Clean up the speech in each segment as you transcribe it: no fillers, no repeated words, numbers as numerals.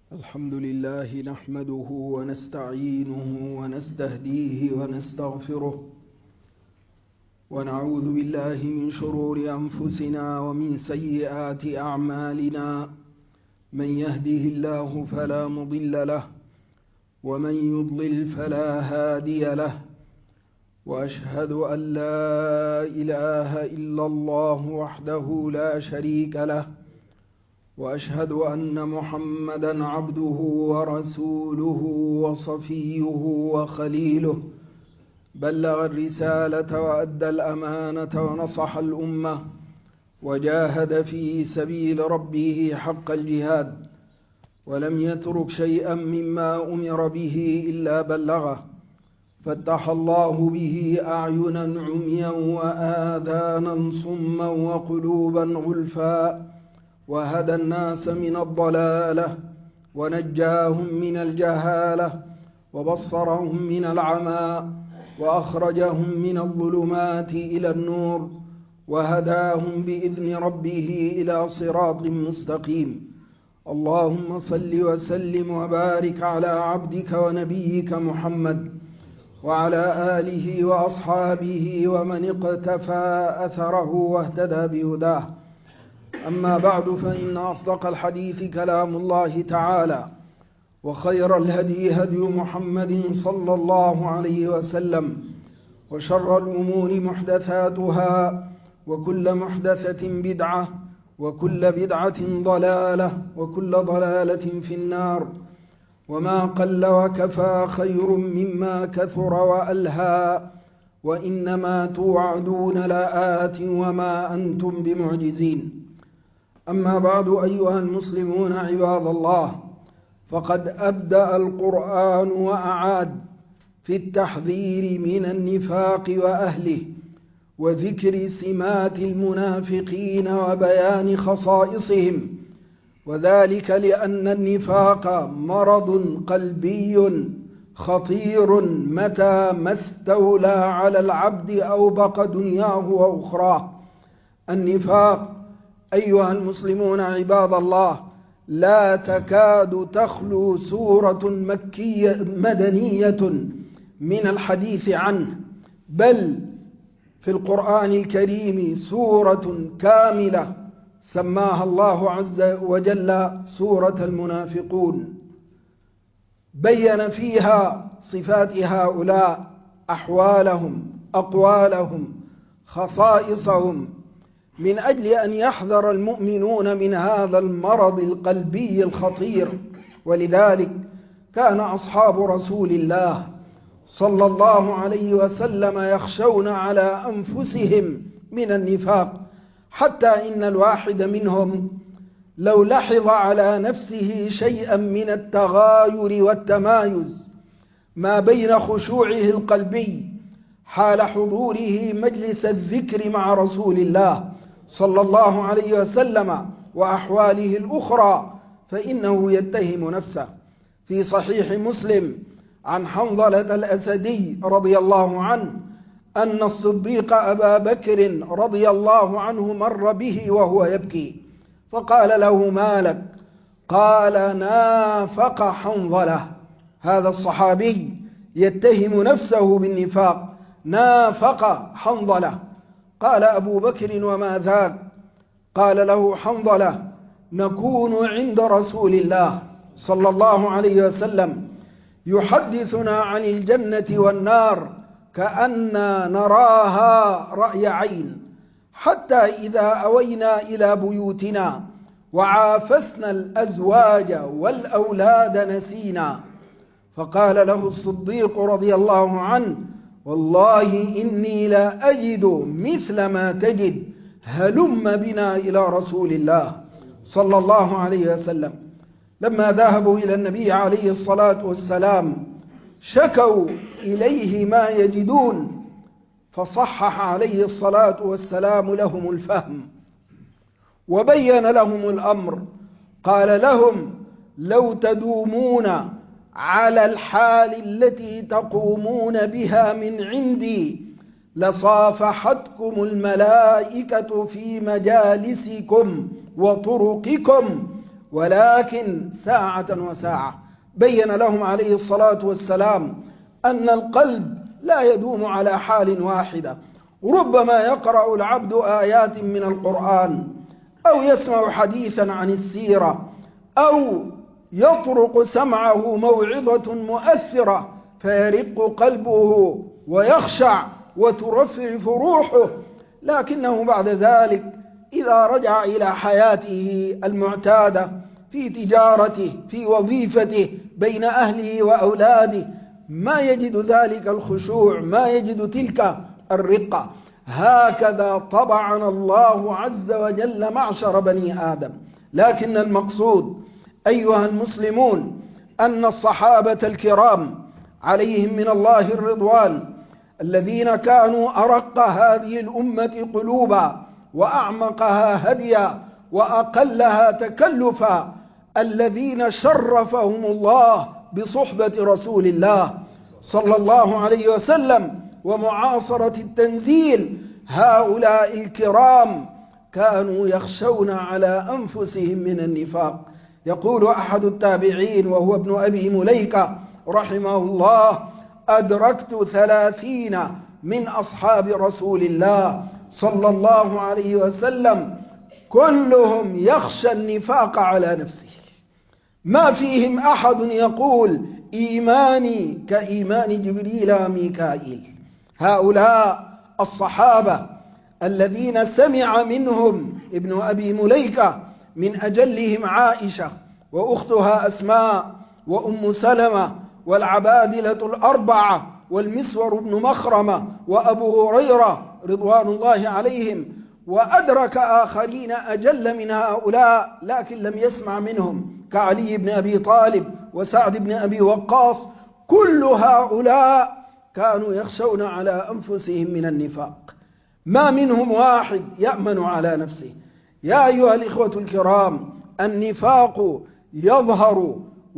الحمد لله نحمده ونستعينه ونستهديه ونستغفره ونعوذ بالله من شرور أنفسنا ومن سيئات أعمالنا. من يهده الله فلا مضل له ومن يضلل فلا هادي له، وأشهد أن لا إله إلا الله وحده لا شريك له، وأشهد أن محمدًا عبده ورسوله وصفيه وخليله، بلغ الرسالة وأدى الأمانة ونصح الأمة وجاهد في سبيل ربه حق الجهاد، ولم يترك شيئا مما أمر به إلا بلغه، فتح الله به أعينا عميا وآذانا صما وقلوبا غلفا، وهدى الناس من الضلالة ونجاهم من الجهالة وبصرهم من العمى وأخرجهم من الظلمات إلى النور وهداهم بإذن ربه إلى صراط مستقيم. اللهم صل وسلم وبارك على عبدك ونبيك محمد وعلى آله وأصحابه ومن اقتفى أثره واهتدى بهداه. أما بعد، فإن أصدق الحديث كلام الله تعالى، وخير الهدي هدي محمد صلى الله عليه وسلم، وشر الأمور محدثاتها، وكل محدثة بدعة، وكل بدعة ضلالة، وكل ضلالة في النار. وما قل وكفى خير مما كثر وألهى، وإنما توعدون لآت وما أنتم بمعجزين. أما بعد، أيها المسلمون عباد الله، فقد أبدأ القرآن وأعاد في التحذير من النفاق وأهله، وذكر سمات المنافقين وبيان خصائصهم، وذلك لأن النفاق مرض قلبي خطير متى ما استولى على العبد أوبق دنياه وأخراه. النفاق أيها المسلمون عباد الله لا تكاد تخلو سورة مدنية من الحديث عنه، بل في القرآن الكريم سورة كاملة سماها الله عز وجل سورة المنافقون، بين فيها صفات هؤلاء، أحوالهم، أقوالهم، خصائصهم، من أجل أن يحذر المؤمنون من هذا المرض القلبي الخطير. ولذلك كان أصحاب رسول الله صلى الله عليه وسلم يخشون على أنفسهم من النفاق، حتى إن الواحد منهم لو لحظ على نفسه شيئا من التغاير والتمايز ما بين خشوعه القلبي حال حضوره مجلس الذكر مع رسول الله صلى الله عليه وسلم وأحواله الأخرى، فإنه يتهم نفسه. في صحيح مسلم عن حنظلة الأسدي رضي الله عنه أن الصديق أبا بكر رضي الله عنه مر به وهو يبكي، فقال له: ما لك؟ قال: نافق حنظلة. هذا الصحابي يتهم نفسه بالنفاق، نافق حنظلة. قال أبو بكر: وما ذاك؟ قال له حنظلة: نكون عند رسول الله صلى الله عليه وسلم يحدثنا عن الجنة والنار كأننا نراها رأي عين، حتى إذا أوينا إلى بيوتنا وعافسنا الأزواج والأولاد نسينا. فقال له الصديق رضي الله عنه: والله إني لا أجد مثل ما تجد، هلم بنا إلى رسول الله صلى الله عليه وسلم. لما ذهبوا إلى النبي عليه الصلاة والسلام شكوا إليه ما يجدون، فصحح عليه الصلاة والسلام لهم الفهم وبين لهم الأمر. قال لهم: لو تدومون على الحال التي تقومون بها من عندي لصافحتكم الملائكة في مجالسكم وطرقكم ولكن ساعة وساعة. بين لهم عليه الصلاة والسلام أن القلب لا يدوم على حال واحدة، ربما يقرأ العبد آيات من القرآن أو يسمع حديثا عن السيرة أو يطرق سمعه موعظة مؤثرة فيرق قلبه ويخشع وترفرف روحه، لكنه بعد ذلك إذا رجع إلى حياته المعتادة في تجارته في وظيفته بين أهله وأولاده ما يجد ذلك الخشوع، ما يجد تلك الرقة. هكذا طبعنا الله عز وجل معشر بني آدم. لكن المقصود أيها المسلمون أن الصحابة الكرام عليهم من الله الرضوان الذين كانوا أرق هذه الأمة قلوبا وأعمقها هديا وأقلها تكلفا، الذين شرفهم الله بصحبة رسول الله صلى الله عليه وسلم ومعاصرة التنزيل، هؤلاء الكرام كانوا يخشون على أنفسهم من النفاق. يقول أحد التابعين وهو ابن أبي مليكة رحمه الله: أدركت 30 من أصحاب رسول الله صلى الله عليه وسلم كلهم يخشى النفاق على نفسه، ما فيهم أحد يقول إيماني كإيمان جبريل وميكائيل. هؤلاء الصحابة الذين سمع منهم ابن أبي مليكة من أجلهم عائشة وأختها أسماء وأم سلمة والعبادلة الأربعة والمسور بن مخرمة وأبو هريرة رضوان الله عليهم، وأدرك آخرين أجل من هؤلاء لكن لم يسمع منهم كعلي بن أبي طالب وسعد بن أبي وقاص. كل هؤلاء كانوا يخشون على أنفسهم من النفاق، ما منهم واحد يأمن على نفسه. يا أيها الإخوة الكرام، النفاق يظهر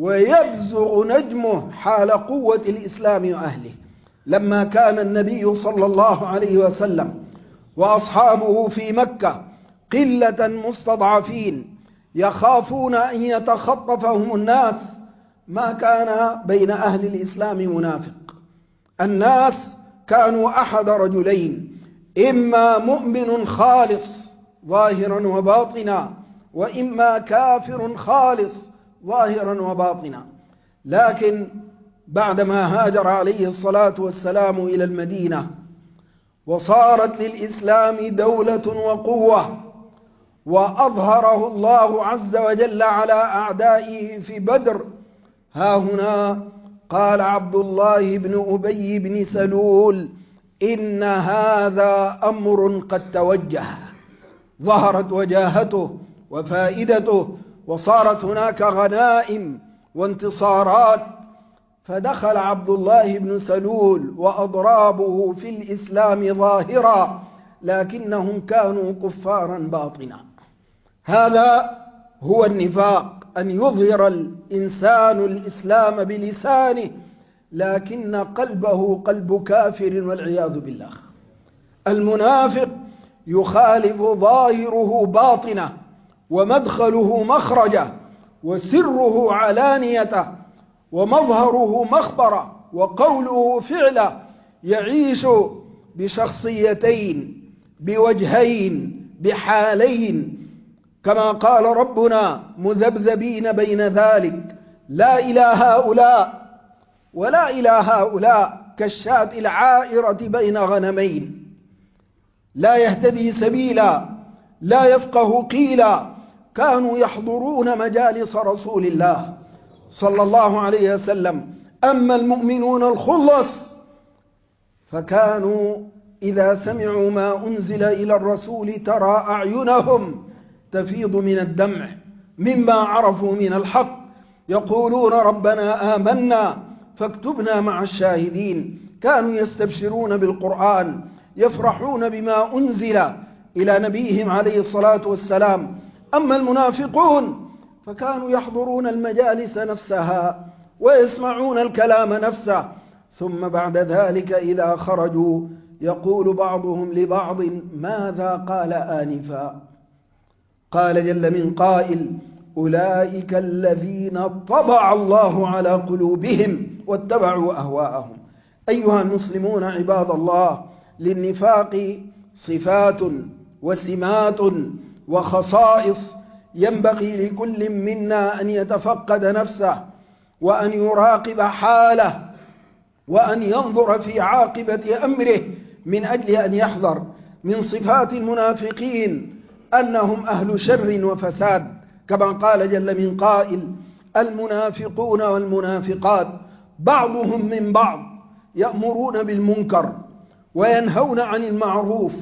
ويبزغ نجمه حال قوة الإسلام وأهله. لما كان النبي صلى الله عليه وسلم وأصحابه في مكة قلة مستضعفين يخافون أن يتخطفهم الناس، ما كان بين أهل الإسلام منافق. الناس كانوا أحد رجلين: إما مؤمن خالص ظاهرا وباطنا، وإما كافر خالص ظاهرا وباطنا. لكن بعدما هاجر عليه الصلاة والسلام إلى المدينة وصارت للإسلام دولة وقوة وأظهره الله عز وجل على أعدائه في بدر، ها هنا قال عبد الله بن أبي بن سلول: إن هذا أمر قد توجه. ظهرت وجاهته وفائدته وصارت هناك غنائم وانتصارات، فدخل عبد الله بن سلول وأضرابه في الإسلام ظاهرا لكنهم كانوا كفارا باطنا. هذا هو النفاق، أن يظهر الإنسان الإسلام بلسانه لكن قلبه قلب كافر والعياذ بالله. المنافق يخالف ظاهره باطنه ومدخله مخرجه وسره علانيته ومظهره مخبره وقوله فعله، يعيش بشخصيتين بوجهين بحالين، كما قال ربنا: مذبذبين بين ذلك لا إلى هؤلاء ولا إلى هؤلاء، كالشاة العائرة بين غنمين، لا يهتدي سبيلا لا يفقه قيلا. كانوا يحضرون مجالس رسول الله صلى الله عليه وسلم. أما المؤمنون الخلص فكانوا إذا سمعوا ما أنزل إلى الرسول ترى أعينهم تفيض من الدمع مما عرفوا من الحق، يقولون: ربنا آمنا فاكتبنا مع الشاهدين. كانوا يستبشرون بالقرآن، يفرحون بما أنزل إلى نبيهم عليه الصلاة والسلام. أما المنافقون فكانوا يحضرون المجالس نفسها ويسمعون الكلام نفسه، ثم بعد ذلك إذا خرجوا يقول بعضهم لبعض: ماذا قال آنفا؟ قال جل من قائل: أولئك الذين طبع الله على قلوبهم واتبعوا أهواءهم. أيها المسلمون عباد الله، للنفاق صفات وسمات وخصائص ينبغي لكل منا أن يتفقد نفسه وأن يراقب حاله وأن ينظر في عاقبة أمره من أجل أن يحذر. من صفات المنافقين أنهم أهل شر وفساد، كما قال جل من قائل: المنافقون والمنافقات بعضهم من بعض يأمرون بالمنكر وينهون عن المعروف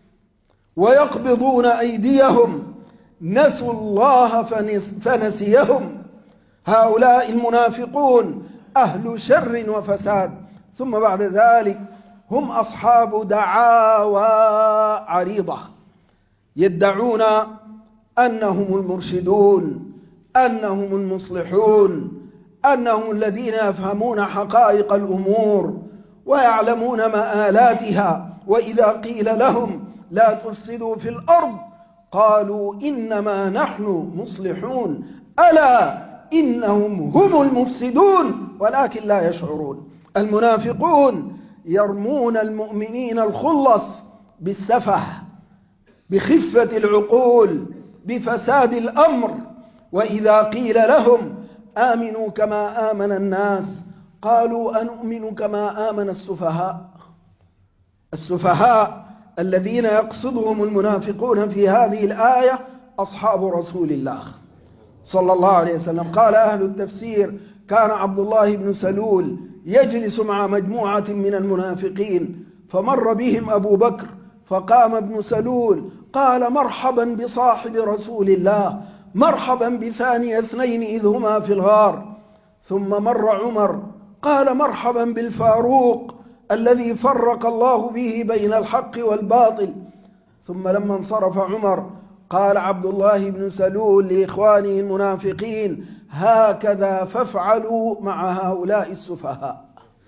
ويقبضون أيديهم نسوا الله فنسيهم. هؤلاء المنافقون أهل شر وفساد. ثم بعد ذلك هم أصحاب دعاوى عريضة، يدعون أنهم المرشدون، أنهم المصلحون، أنهم الذين يفهمون حقائق الأمور ويعلمون مآلاتها، وإذا قيل لهم لا تفسدوا في الأرض قالوا إنما نحن مصلحون، ألا إنهم هم المفسدون ولكن لا يشعرون. المنافقون يرمون المؤمنين الخلص بالسفه، بخفة العقول، بفساد الأمر، وإذا قيل لهم آمنوا كما آمن الناس قالوا أنؤمن كما آمن السفهاء. السفهاء الذين يقصدهم المنافقون في هذه الآية أصحاب رسول الله صلى الله عليه وسلم. قال أهل التفسير: كان عبد الله بن سلول يجلس مع مجموعة من المنافقين فمر بهم أبو بكر فقام ابن سلول قال: مرحبا بصاحب رسول الله، مرحبا بثاني اثنين إذ هما في الغار. ثم مر عمر قال: مرحبا بالفاروق الذي فرق الله به بين الحق والباطل. ثم لما انصرف عمر قال عبد الله بن سلول لإخوانه المنافقين: هكذا فافعلوا مع هؤلاء السفهاء.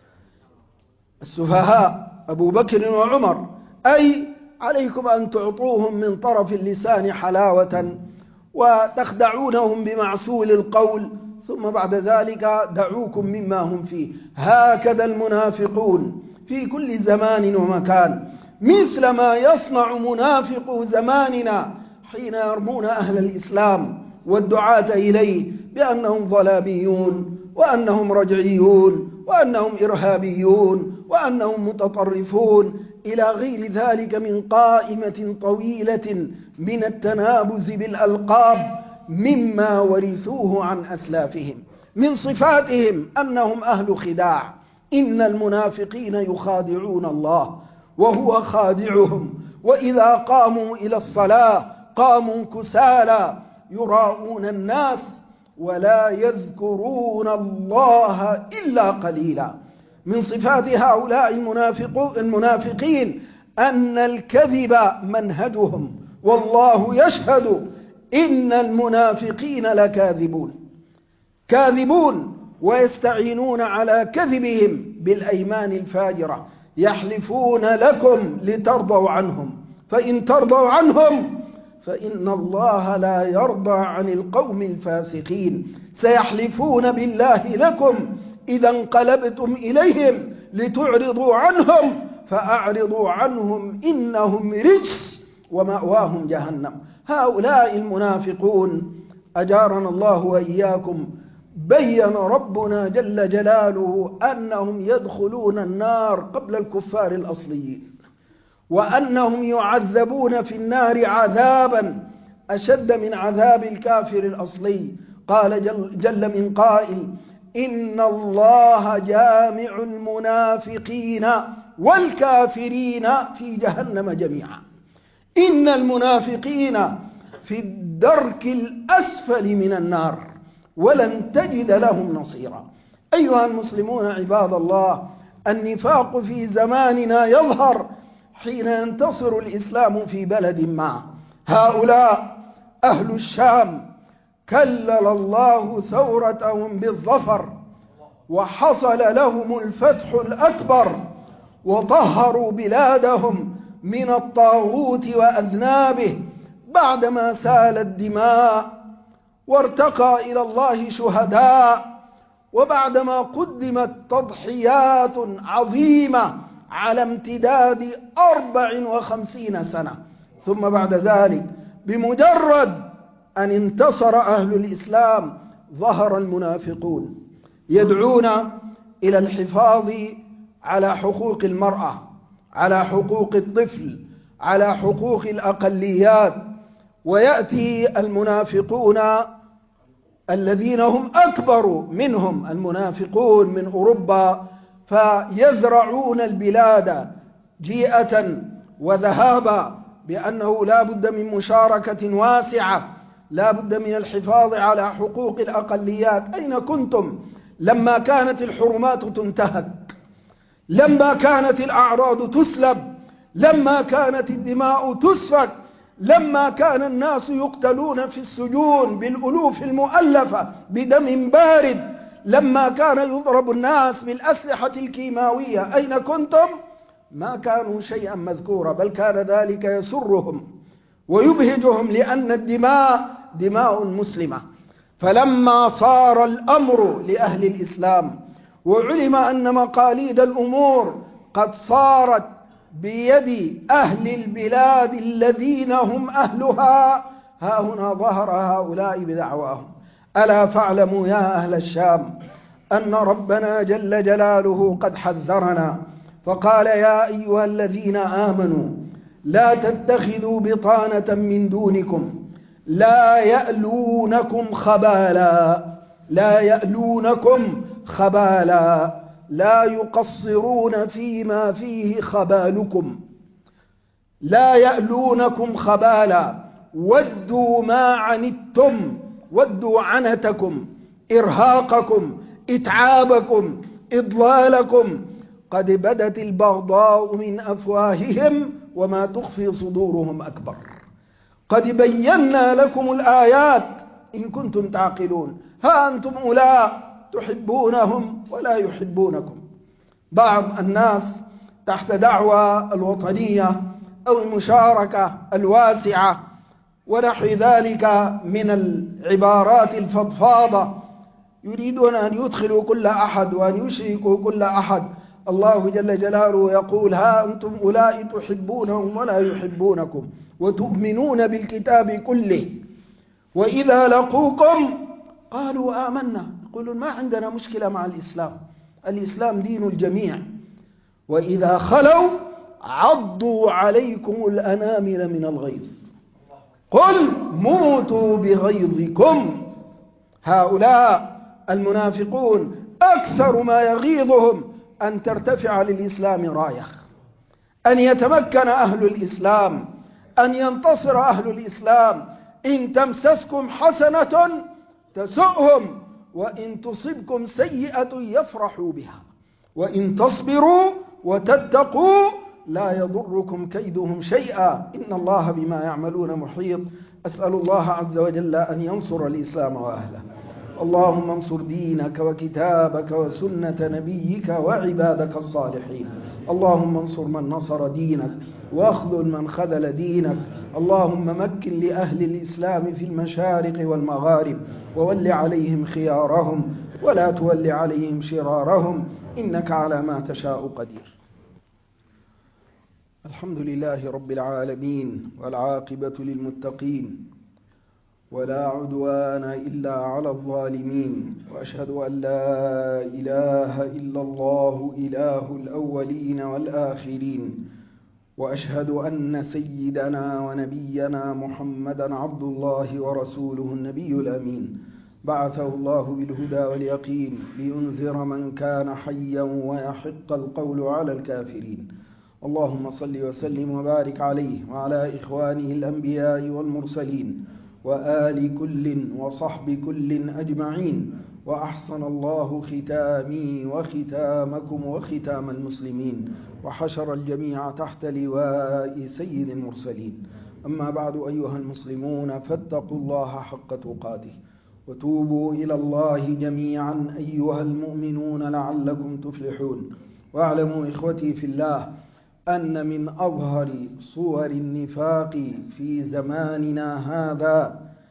السفهاء أبو بكر وعمر، أي عليكم أن تعطوهم من طرف اللسان حلاوة وتخدعونهم بمعسول القول، ثم بعد ذلك دعوكم مما هم فيه. هكذا المنافقون في كل زمان ومكان، مثل ما يصنع منافق زماننا حين يرمون أهل الإسلام والدعاة إليه بأنهم ظلاميون وأنهم رجعيون وأنهم إرهابيون وأنهم متطرفون إلى غير ذلك من قائمة طويلة من التنابز بالألقاب مما ورثوه عن أسلافهم. من صفاتهم أنهم أهل خداع. إن المنافقين يخادعون الله وهو خادعهم، وإذا قاموا إلى الصلاة قاموا كسالى يراءون الناس ولا يذكرون الله إلا قليلا. من صفات هؤلاء المنافقين أن الكذب منهجهم، والله يشهد إن المنافقين لكاذبون، كاذبون ويستعينون على كذبهم بالأيمان الفاجرة. يحلفون لكم لترضوا عنهم، فإن ترضوا عنهم فإن الله لا يرضى عن القوم الفاسقين. سيحلفون بالله لكم إذا انقلبتم إليهم لتعرضوا عنهم فأعرضوا عنهم إنهم رجس ومأواهم جهنم. هؤلاء المنافقون أجارنا الله وإياكم بين ربنا جل جلاله أنهم يدخلون النار قبل الكفار الأصليين، وأنهم يعذبون في النار عذابا أشد من عذاب الكافر الأصلي. قال جل من قائل: إن الله جامع المنافقين والكافرين في جهنم جميعا. إن المنافقين في الدرك الأسفل من النار ولن تجد لهم نصيرا. أيها المسلمون عباد الله، النفاق في زماننا يظهر حين ينتصر الإسلام في بلد ما. هؤلاء أهل الشام كلل الله ثورتهم بالظفر، وحصل لهم الفتح الأكبر، وطهروا بلادهم من الطاغوت وأذنابه بعدما سالت دماء وارتقى إلى الله شهداء، وبعدما قدمت تضحيات عظيمة على امتداد 54 سنة، ثم بعد ذلك بمجرد أن انتصر أهل الإسلام ظهر المنافقون يدعون إلى الحفاظ على حقوق المرأة، على حقوق الطفل، على حقوق الأقليات. ويأتي المنافقون الذين هم أكبر منهم، المنافقون من أوروبا، فيزرعون البلاد جيئة وذهابا بأنه لا بد من مشاركة واسعة، لا بد من الحفاظ على حقوق الأقليات. أين كنتم لما كانت الحرمات تنتهك، لما كانت الأعراض تسلب، لما كانت الدماء تسفك، لما كان الناس يقتلون في السجون بالألوف المؤلفة بدم بارد، لما كان يضرب الناس بالأسلحة الكيماوية؟ أين كنتم؟ ما كانوا شيئا مذكورا، بل كان ذلك يسرهم ويبهجهم، لأن الدماء دماء مسلمة. فلما صار الأمر لأهل الإسلام وعلم أن مقاليد الأمور قد صارت بيد أهل البلاد الذين هم أهلها، ها هنا ظهر هؤلاء بدعواهم. ألا فاعلموا يا أهل الشام أن ربنا جل جلاله قد حذرنا فقال: يا أيها الذين آمنوا لا تتخذوا بطانة من دونكم لا يألونكم خبالا، لا يألونكم خبالا، لا يقصرون فيما فيه خبالكم، لا يألونكم خبالا، ودوا ما عنتم، ودوا عنتكم، إرهاقكم، إتعابكم، إضلالكم. قد بدت البغضاء من أفواههم وما تخفي صدورهم أكبر. قد بينا لكم الآيات إن كنتم تعقلون. ها أنتم أولئك تحبونهم ولا يحبونكم. بعض الناس تحت دعوى الوطنية أو المشاركة الواسعة ونحو ذلك من العبارات الفضفاضة يريدون أن يدخلوا كل أحد وأن يشركوا كل أحد. الله جل جلاله يقول: ها أنتم أولئك تحبونهم ولا يحبونكم وتؤمنون بالكتاب كله وإذا لقوكم قالوا آمنا. يقولون ما عندنا مشكلة مع الإسلام، الإسلام دين الجميع. وإذا خلوا عضوا عليكم الأنامل من الغيظ قل موتوا بغيظكم. هؤلاء المنافقون أكثر ما يغيظهم أن ترتفع للإسلام راية، أن يتمكن أهل الإسلام، أن ينتصر أهل الإسلام. إن تمسسكم حسنة تسؤهم وإن تصبكم سيئة يفرحوا بها وإن تصبروا وتتقوا لا يضركم كيدهم شيئا إن الله بما يعملون محيط. أسأل الله عز وجل أن ينصر الإسلام وأهله. اللهم انصر دينك وكتابك وسنة نبيك وعبادك الصالحين. اللهم انصر من نصر دينك واخذل من خذل دينك. اللهم مكن لأهل الإسلام في المشارق والمغارب وول عليهم خيارهم ولا تول عليهم شرارهم إنك على ما تشاء قدير. الحمد لله رب العالمين والعاقبة للمتقين ولا عدوان إلا على الظالمين، وأشهد أن لا إله إلا الله إله الأولين والآخرين، وأشهد أن سيدنا ونبينا محمدا عبد الله ورسوله النبي الأمين، بعثه الله بالهدى واليقين لينذر من كان حيا ويحق القول على الكافرين. اللهم صل وسلم وبارك عليه وعلى إخوانه الأنبياء والمرسلين وآل كل وصحب كل أجمعين. وأحسن الله ختامي وختامكم وختام المسلمين وحشر الجميع تحت لواء سيد المرسلين. أما بعد أيها المسلمون فاتقوا الله حق تقاته وتوبوا إلى الله جميعا أيها المؤمنون لعلكم تفلحون. واعلموا إخوتي في الله أن من أظهر صور النفاق في زماننا هذا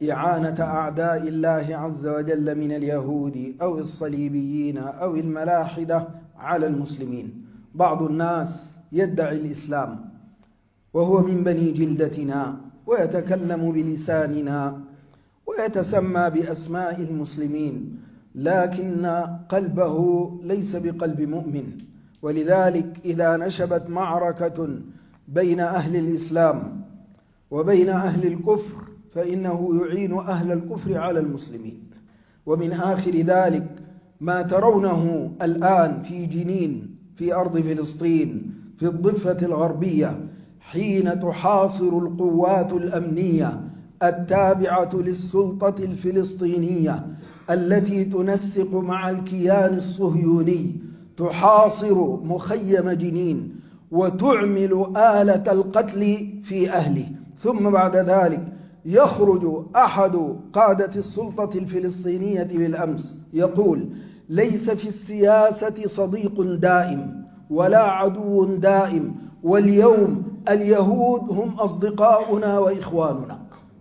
إعانة أعداء الله عز وجل من اليهود أو الصليبيين أو الملاحدة على المسلمين. بعض الناس يدعي الإسلام وهو من بني جلدتنا ويتكلم بلساننا ويتسمى بأسماء المسلمين، لكن قلبه ليس بقلب مؤمن. ولذلك إذا نشبت معركة بين أهل الإسلام وبين أهل الكفر فإنه يعين أهل الكفر على المسلمين. ومن آخر ذلك ما ترونه الآن في جنين في أرض فلسطين في الضفة الغربية، حين تحاصر القوات الأمنية التابعة للسلطة الفلسطينية التي تنسق مع الكيان الصهيوني، تحاصر مخيم جنين وتعمل آلة القتل في أهله. ثم بعد ذلك يخرج أحد قادة السلطة الفلسطينية بالأمس يقول: ليس في السياسة صديق دائم ولا عدو دائم، واليوم اليهود هم أصدقاؤنا وإخواننا.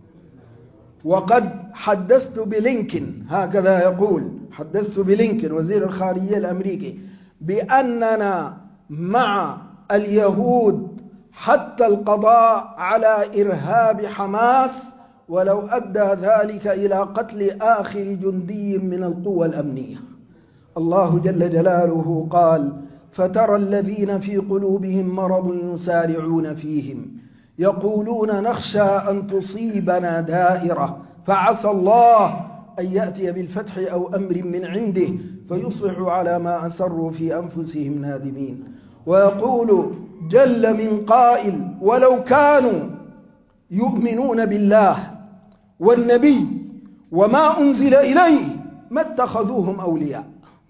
وقد حدثت بلينكن، هكذا يقول، حدثت بلينكن وزير الخارجية الأمريكي بأننا مع اليهود حتى القضاء على إرهاب حماس، ولو أدى ذلك إلى قتل آخر جندي من القوى الأمنية. الله جل جلاله قال: فترى الذين في قلوبهم مرض يسارعون فيهم يقولون نخشى أن تصيبنا دائرة فعسى الله أن يأتي بالفتح أو أمر من عنده فيصبحوا على ما أسروا في أنفسهم نادمين. ويقول جل من قائل: ولو كانوا يؤمنون بالله والنبي وما أنزل إليه ما اتخذوهم أولياء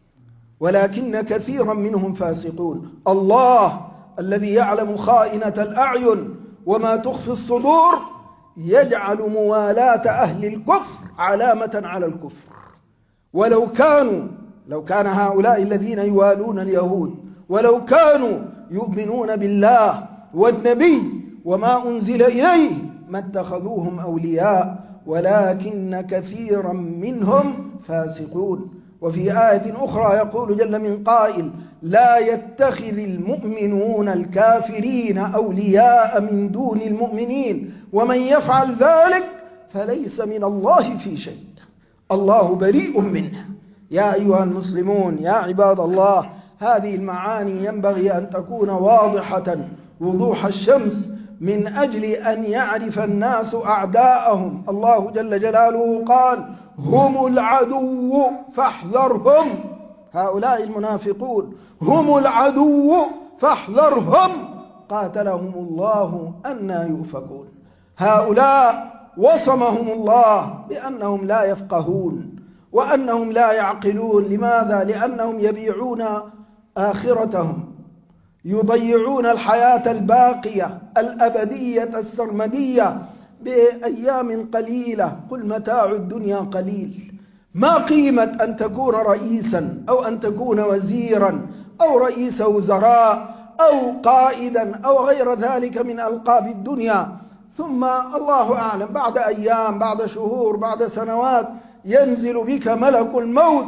ولكن كثيرا منهم فاسقون. الله الذي يعلم خائنة الأعين وما تخفي الصدور يجعل موالاة أهل الكفر علامة على الكفر. لو كان هؤلاء الذين يوالون اليهود ولو كانوا يؤمنون بالله والنبي وما أنزل إليه ما اتخذوهم أولياء ولكن كثيرا منهم فاسقون. وفي آية أخرى يقول جل من قائل: لا يتخذ المؤمنون الكافرين أولياء من دون المؤمنين ومن يفعل ذلك فليس من الله في شيء، الله بريء منه. يا أيها المسلمون، يا عباد الله، هذه المعاني ينبغي أن تكون واضحة وضوح الشمس من أجل أن يعرف الناس أعداءهم. الله جل جلاله قال: هم العدو فاحذرهم. هؤلاء المنافقون هم العدو فاحذرهم قاتلهم الله أنى يؤفكون. هؤلاء وصمهم الله بأنهم لا يفقهون وأنهم لا يعقلون. لماذا؟ لأنهم يبيعون آخرتهم، يضيعون الحياة الباقية الأبدية السرمدية بأيام قليلة. قل متاع الدنيا قليل. ما قيمة أن تكون رئيسا أو أن تكون وزيرا أو رئيس وزراء أو قائدا أو غير ذلك من ألقاب الدنيا، ثم الله أعلم بعد أيام، بعد شهور، بعد سنوات ينزل بك ملك الموت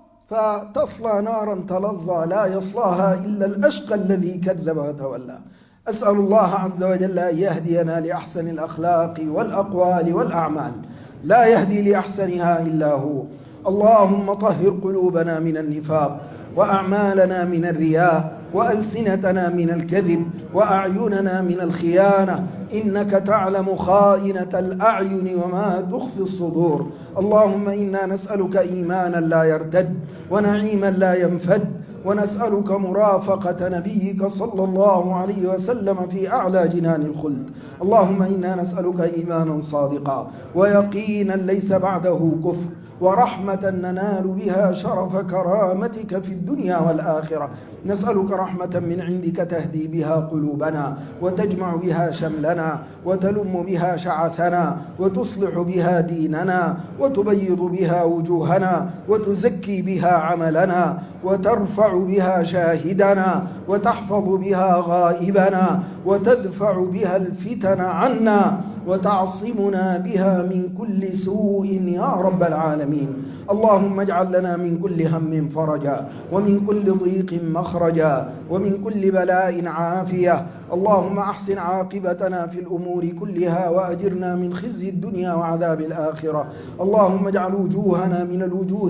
فتصلى نارا تلظى لا يصلاها إلا الأشقى الذي كذب وتولى. أسأل الله عز وجل أن يهدينا لأحسن الأخلاق والأقوال والأعمال، لا يهدي لأحسنها إلا هو. اللهم طهر قلوبنا من النفاق وأعمالنا من الرياء وألسنتنا من الكذب وأعيننا من الخيانة، إنك تعلم خائنة الأعين وما تخفي الصدور. اللهم إنا نسألك إيمانا لا يرتد ونعيما لا ينفد، ونسألك مرافقة نبيك صلى الله عليه وسلم في أعلى جنان الخلد. اللهم إنا نسألك إيمانا صادقا ويقينا ليس بعده كفر، ورحمة ننال بها شرف كرامتك في الدنيا والآخرة. نسألك رحمة من عندك تهدي بها قلوبنا وتجمع بها شملنا وتلم بها شعثنا وتصلح بها ديننا وتبيض بها وجوهنا وتزكي بها عملنا وترفع بها شاهدنا وتحفظ بها غائبنا وتدفع بها الفتن عنا وتعصمنا بها من كل سوء يا رب العالمين. اللهم اجعل لنا من كل هم فرجا، ومن كل ضيق مخرجا، ومن كل بلاء عافية. اللهم أحسن عاقبتنا في الأمور كلها، وأجرنا من خزي الدنيا وعذاب الآخرة. اللهم اجعل وجوهنا من الوجوه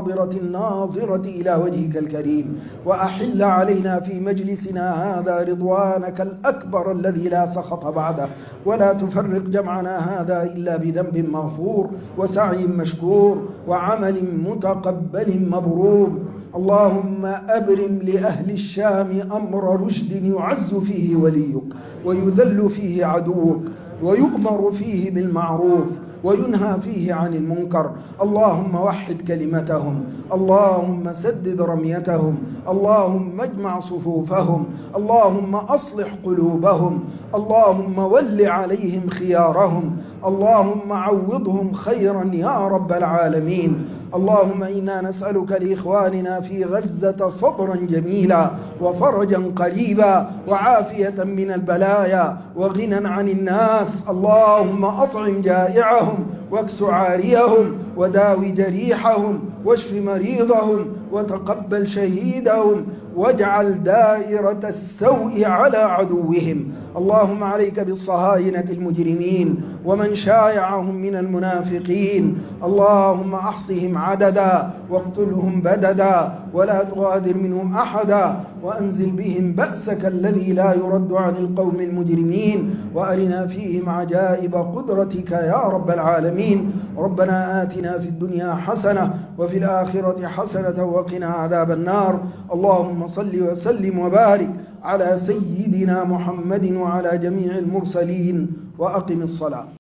الناظرة إلى وجهك الكريم، وأحل علينا في مجلسنا هذا رضوانك الأكبر الذي لا سخط بعده، ولا تفرق جمعنا هذا إلا بذنب مغفور، وسعي مشكور، وعمل متقبل مبرور. اللهم أبرم لأهل الشام أمر رشد يعز فيه وليك، ويذل فيه عدوك، ويؤمر فيه بالمعروف، وينهى فيه عن المنكر. اللهم وحد كلمتهم، اللهم سدد رميتهم، اللهم اجمع صفوفهم، اللهم أصلح قلوبهم، اللهم ول عليهم خيارهم، اللهم عوضهم خيرا يا رب العالمين. اللهم إنا نسألك لإخواننا في غزة صبرا جميلا، وفرجا قريبا، وعافية من البلايا، وغنى عن الناس. اللهم أطعم جائعهم، واكس عاريهم، وداوي جريحهم، واشف مريضهم، وتقبل شهيدهم، واجعل دائرة السوء على عدوهم. اللهم عليك بالصهاينة المجرمين ومن شايعهم من المنافقين. اللهم أحصهم عددا، واقتلهم بددا، ولا تغادر منهم أحدا، وأنزل بهم بأسك الذي لا يرد عن القوم المجرمين، وأرنا فيهم عجائب قدرتك يا رب العالمين. ربنا آتنا في الدنيا حسنة، وفي الآخرة حسنة، وقنا عذاب النار. اللهم صل وسلم وبارك على سيدنا محمد وعلى جميع المرسلين، وأقم الصلاة.